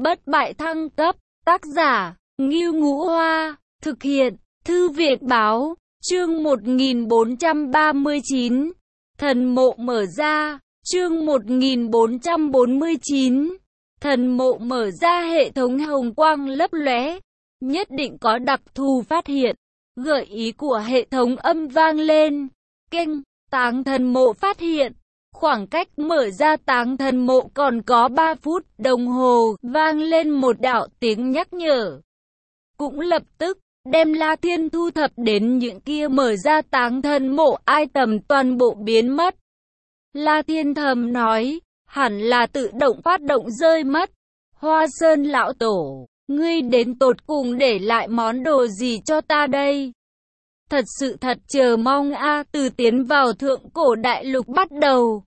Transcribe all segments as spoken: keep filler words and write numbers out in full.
bất bại thăng cấp, tác giả, Ngưu Ngũ Hoa, thực hiện, Thư viện báo, chương một nghìn bốn trăm ba mươi chín, thần mộ mở ra, chương một nghìn bốn trăm bốn mươi chín, thần mộ mở ra hệ thống hồng quang lấp lóe, nhất định có đặc thù phát hiện, gợi ý của hệ thống âm vang lên, keng, táng thần mộ phát hiện. Khoảng cách mở ra táng thần mộ còn có ba phút đồng hồ, vang lên một đạo tiếng nhắc nhở. Cũng lập tức, đem La Thiên thu thập đến những kia mở ra táng thần mộ ai tầm toàn bộ biến mất. La Thiên thầm nói, hẳn là tự động phát động rơi mất. Hoa Sơn lão tổ, ngươi đến tột cùng để lại món đồ gì cho ta đây? Thật sự thật chờ mong a, từ tiến vào thượng cổ đại lục bắt đầu.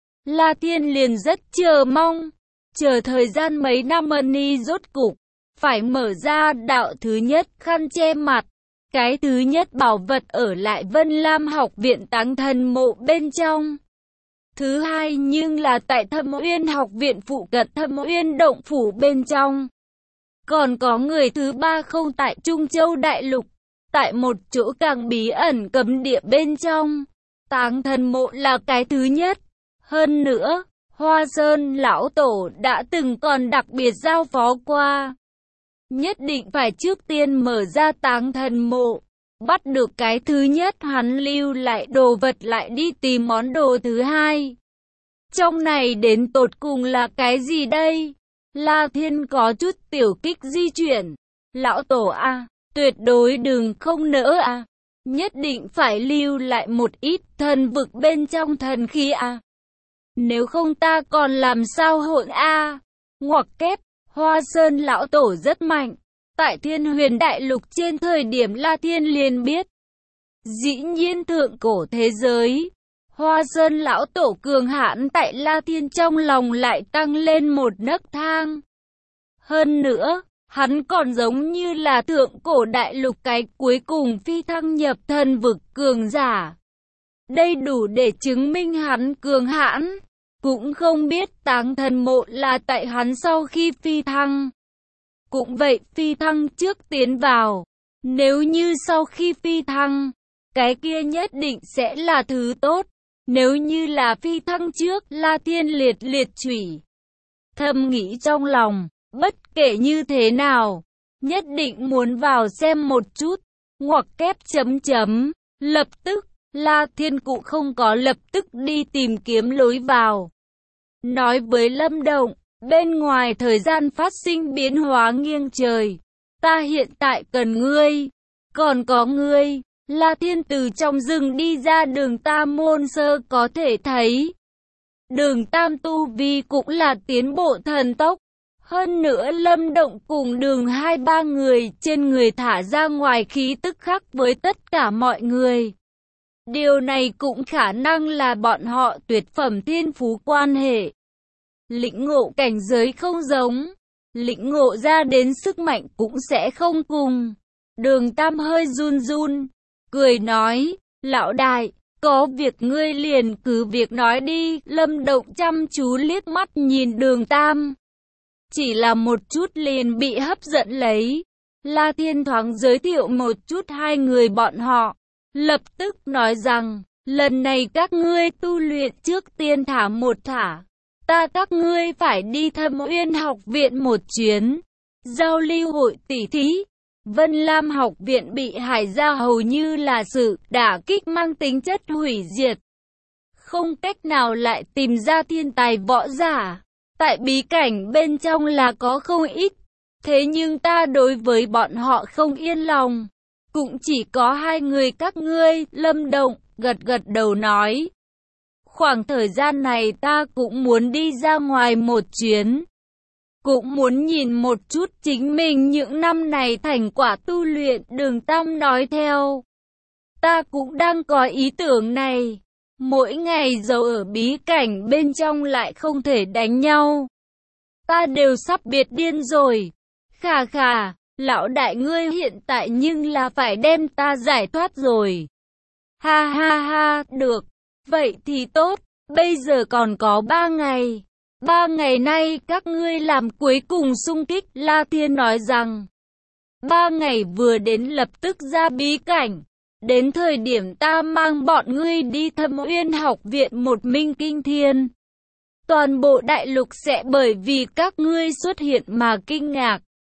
La Thiên liền rất chờ mong, chờ thời gian mấy năm ni rốt cục, phải mở ra đạo thứ nhất khăn che mặt. Cái thứ nhất bảo vật ở lại Vân Lam học viện táng thần mộ bên trong. Thứ hai nhưng là tại Thâm Uyên học viện phụ cận Thâm Uyên động phủ bên trong. Còn có người thứ ba không tại Trung Châu đại lục, tại một chỗ càng bí ẩn cấm địa bên trong. Táng thần mộ là cái thứ nhất. Hơn nữa, Hoa Sơn lão tổ đã từng còn đặc biệt giao phó qua. Nhất định phải trước tiên mở ra táng thần mộ. Bắt được cái thứ nhất hắn lưu lại đồ vật lại đi tìm món đồ thứ hai. Trong này đến tột cùng là cái gì đây? La Thiên có chút tiểu kích di chuyển. Lão tổ a, tuyệt đối đừng không nỡ a. Nhất định phải lưu lại một ít thần vực bên trong thần khí a. Nếu không ta còn làm sao hỗn a? Ngoặc kép, Hoa Sơn lão tổ rất mạnh. Tại Thiên Huyền đại lục trên thời điểm La Thiên liền biết. Dĩ nhiên thượng cổ thế giới, Hoa Sơn lão tổ cường hãn tại La Thiên trong lòng lại tăng lên một nấc thang. Hơn nữa, hắn còn giống như là thượng cổ đại lục cái cuối cùng phi thăng nhập thần vực cường giả. Đây đủ để chứng minh hắn cường hãn. Cũng không biết táng thần mộ là tại hắn sau khi phi thăng. Cũng vậy phi thăng trước tiến vào. Nếu như sau khi phi thăng, cái kia nhất định sẽ là thứ tốt. Nếu như là phi thăng trước, La Thiên liệt liệt chủy. Thầm nghĩ trong lòng, bất kể như thế nào, nhất định muốn vào xem một chút. Ngoặc kép chấm chấm, lập tức. La Thiên cụ không có lập tức đi tìm kiếm lối vào. Nói với Lâm Động, bên ngoài thời gian phát sinh biến hóa nghiêng trời. Ta hiện tại cần ngươi, còn có ngươi. La Thiên từ trong rừng đi ra đường Tam Môn Sơ có thể thấy. Đường Tam tu vi cũng là tiến bộ thần tốc. Hơn nữa Lâm Động cùng đường hai ba người trên người thả ra ngoài khí tức khác với tất cả mọi người. Điều này cũng khả năng là bọn họ tuyệt phẩm thiên phú quan hệ. Lĩnh ngộ cảnh giới không giống, lĩnh ngộ ra đến sức mạnh cũng sẽ không cùng. Đường Tam hơi run run, cười nói, lão đại, có việc ngươi liền cứ việc nói đi. Lâm Động chăm chú liếc mắt nhìn đường Tam. Chỉ là một chút liền bị hấp dẫn lấy. La Thiên thoáng giới thiệu một chút hai người bọn họ. Lập tức nói rằng, lần này các ngươi tu luyện trước tiên thả một thả. Ta các ngươi phải đi Thâm Uyên học viện một chuyến. Giao lưu hội tỷ thí. Vân Lam học viện bị hải ra hầu như là sự đả kích mang tính chất hủy diệt. Không cách nào lại tìm ra thiên tài võ giả. Tại bí cảnh bên trong là có không ít. Thế nhưng ta đối với bọn họ không yên lòng. Cũng chỉ có hai người các ngươi. Lâm Động gật gật đầu nói. Khoảng thời gian này ta cũng muốn đi ra ngoài một chuyến. Cũng muốn nhìn một chút chính mình những năm này thành quả tu luyện. Đường Tam nói theo. Ta cũng đang có ý tưởng này. Mỗi ngày giấu ở bí cảnh bên trong lại không thể đánh nhau. Ta đều sắp biệt điên rồi. Khà khà. Lão đại ngươi hiện tại nhưng là phải đem ta giải thoát rồi. Ha ha ha, được. Vậy thì tốt, bây giờ còn có ba ngày. Ba ngày nay các ngươi làm cuối cùng xung kích. La Thiên nói rằng, ba ngày vừa đến lập tức ra bí cảnh. Đến thời điểm ta mang bọn ngươi đi Thâm Uyên học viện một minh kinh thiên. Toàn bộ đại lục sẽ bởi vì các ngươi xuất hiện mà kinh ngạc.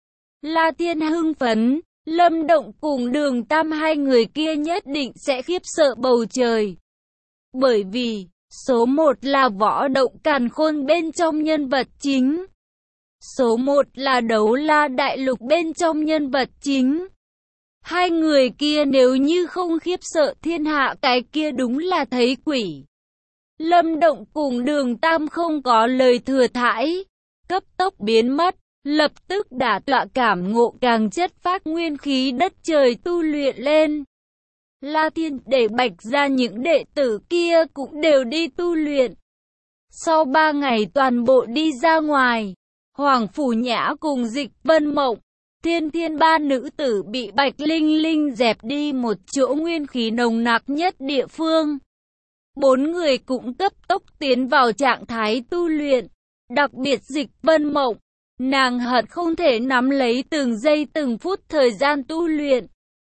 La Thiên hưng phấn, Lâm Động cùng Đường Tam hai người kia nhất định sẽ khiếp sợ bầu trời. Bởi vì, số một là Võ Động Càn Khôn bên trong nhân vật chính. Số một là Đấu La Đại Lục bên trong nhân vật chính. Hai người kia nếu như không khiếp sợ thiên hạ cái kia đúng là thấy quỷ. Lâm Động cùng Đường Tam không có lời thừa thãi, cấp tốc biến mất, lập tức đả tọa cảm ngộ càng chất phát nguyên khí đất trời tu luyện lên. La Thiên để Bạch ra những đệ tử kia cũng đều đi tu luyện. Sau ba ngày toàn bộ đi ra ngoài, Hoàng Phủ Nhã cùng Dịch Vân Mộng, Thiên Thiên ba nữ tử bị Bạch Linh Linh dẹp đi một chỗ nguyên khí nồng nặc nhất địa phương. Bốn người cũng cấp tốc tiến vào trạng thái tu luyện, đặc biệt Dịch Vân Mộng, nàng hận không thể nắm lấy từng giây từng phút thời gian tu luyện.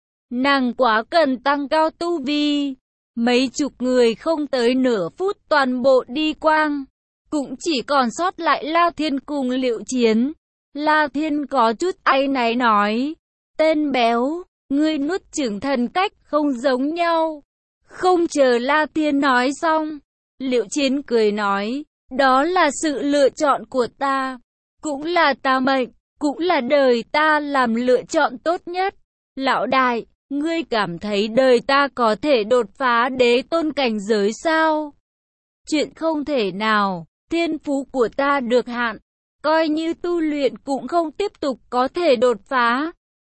Nàng quá cần tăng cao tu vi, mấy chục người không tới nửa phút toàn bộ đi quang, cũng chỉ còn sót lại La Thiên cùng Liệu Chiến. La Thiên có chút áy náy nói, tên béo, ngươi nuốt chửng thần cách không giống nhau. Không chờ La Thiên nói xong, Liệu Chiến cười nói, đó là sự lựa chọn của ta, cũng là ta mệnh, cũng là đời ta làm lựa chọn tốt nhất. Lão đại, ngươi cảm thấy đời ta có thể đột phá đế tôn cảnh giới sao? Chuyện không thể nào, thiên phú của ta được hạn, coi như tu luyện cũng không tiếp tục có thể đột phá.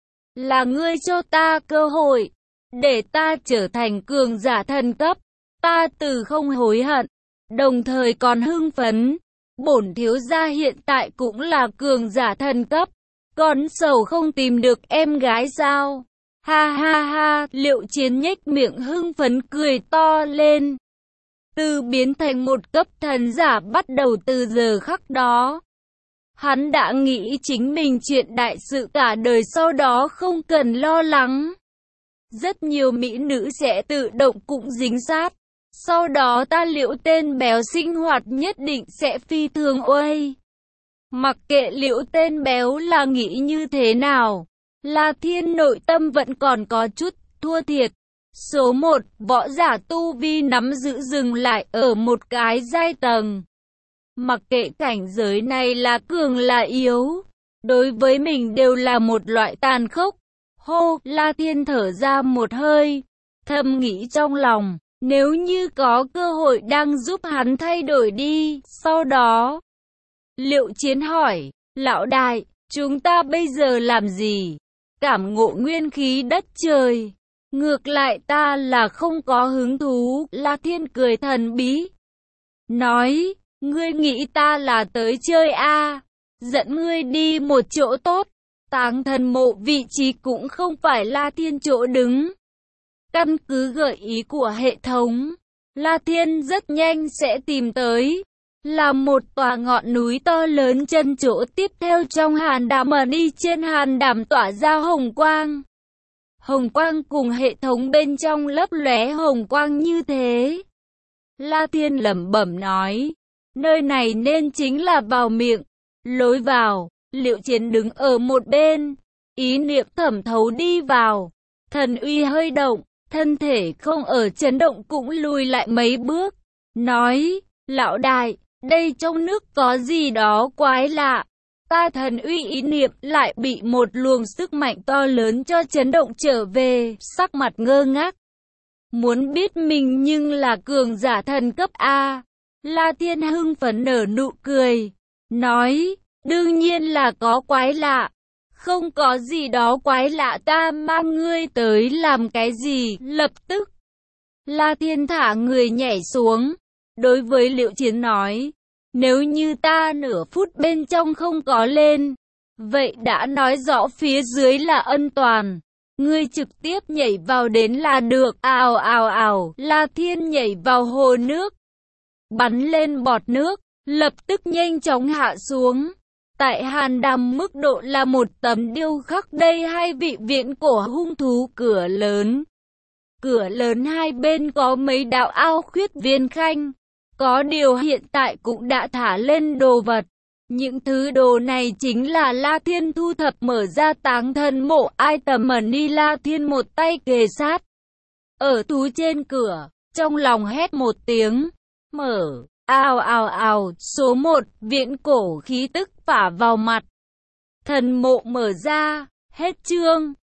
Là ngươi cho ta cơ hội, để ta trở thành cường giả thần cấp, ta từ không hối hận, đồng thời còn hưng phấn. Bổn thiếu gia hiện tại cũng là cường giả thần cấp, còn sầu không tìm được em gái sao? Ha ha ha, Liệu Chiến nhếch miệng hưng phấn cười to lên. Từ biến thành một cấp thần giả bắt đầu từ giờ khắc đó. Hắn đã nghĩ chính mình chuyện đại sự cả đời sau đó không cần lo lắng. Rất nhiều mỹ nữ sẽ tự động cũng dính sát. Sau đó ta Liễu tên béo sinh hoạt nhất định sẽ phi thường uây. Mặc kệ Liễu tên béo là nghĩ như thế nào, La Thiên nội tâm vẫn còn có chút thua thiệt. Số một, võ giả tu vi nắm giữ dừng lại ở một cái giai tầng. Mặc kệ cảnh giới này là cường là yếu, đối với mình đều là một loại tàn khốc. Hô, La Thiên thở ra một hơi, thầm nghĩ trong lòng, nếu như có cơ hội đang giúp hắn thay đổi đi. Sau đó, Liệu Chiến hỏi, lão đại, chúng ta bây giờ làm gì? Cảm ngộ nguyên khí đất trời. Ngược lại ta là không có hứng thú. La Thiên cười thần bí, nói, ngươi nghĩ ta là tới chơi à? Dẫn ngươi đi một chỗ tốt. Táng thần mộ vị trí cũng không phải La Thiên chỗ đứng. Căn cứ gợi ý của hệ thống, La Thiên rất nhanh sẽ tìm tới. Là một tòa ngọn núi to lớn, chân chỗ tiếp theo trong hàn đàm mà đi trên hàn đàm tỏa ra hồng quang. Hồng quang cùng hệ thống bên trong lấp lóe hồng quang như thế. La Thiên lẩm bẩm nói, nơi này nên chính là vào miệng, lối vào. Liệu Chiến đứng ở một bên, ý niệm thẩm thấu đi vào. Thần uy hơi động, thân thể không ở chấn động cũng lùi lại mấy bước. Nói, lão đại, đây trong nước có gì đó quái lạ. Ta thần uy ý niệm lại bị một luồng sức mạnh to lớn cho chấn động trở về, sắc mặt ngơ ngác. Muốn biết mình nhưng là cường giả thần cấp A. La Thiên hưng phấn nở nụ cười, nói, đương nhiên là có quái lạ. Không có gì đó quái lạ, ta mang ngươi tới làm cái gì? Lập tức, La Thiên thả người nhảy xuống, đối với Liệu Chiến nói, nếu như ta nửa phút bên trong không có lên, vậy đã nói rõ phía dưới là an toàn. Ngươi trực tiếp nhảy vào đến là được. Ào ào ào, La Thiên nhảy vào hồ nước, bắn lên bọt nước, lập tức nhanh chóng hạ xuống. Tại hàn đàm mức độ là một tấm điêu khắc đây hai vị viễn cổ hung thú cửa lớn. Cửa lớn hai bên có mấy đạo ao khuyết viên khanh. Có điều hiện tại cũng đã thả lên đồ vật. Những thứ đồ này chính là La Thiên thu thập mở ra táng thân mộ ai tầm money. La Thiên một tay kề sát ở thú trên cửa, trong lòng hét một tiếng, mở, ào ào ào, số một, viễn cổ khí tức phả vào mặt. Thần mộ mở ra, hết chương.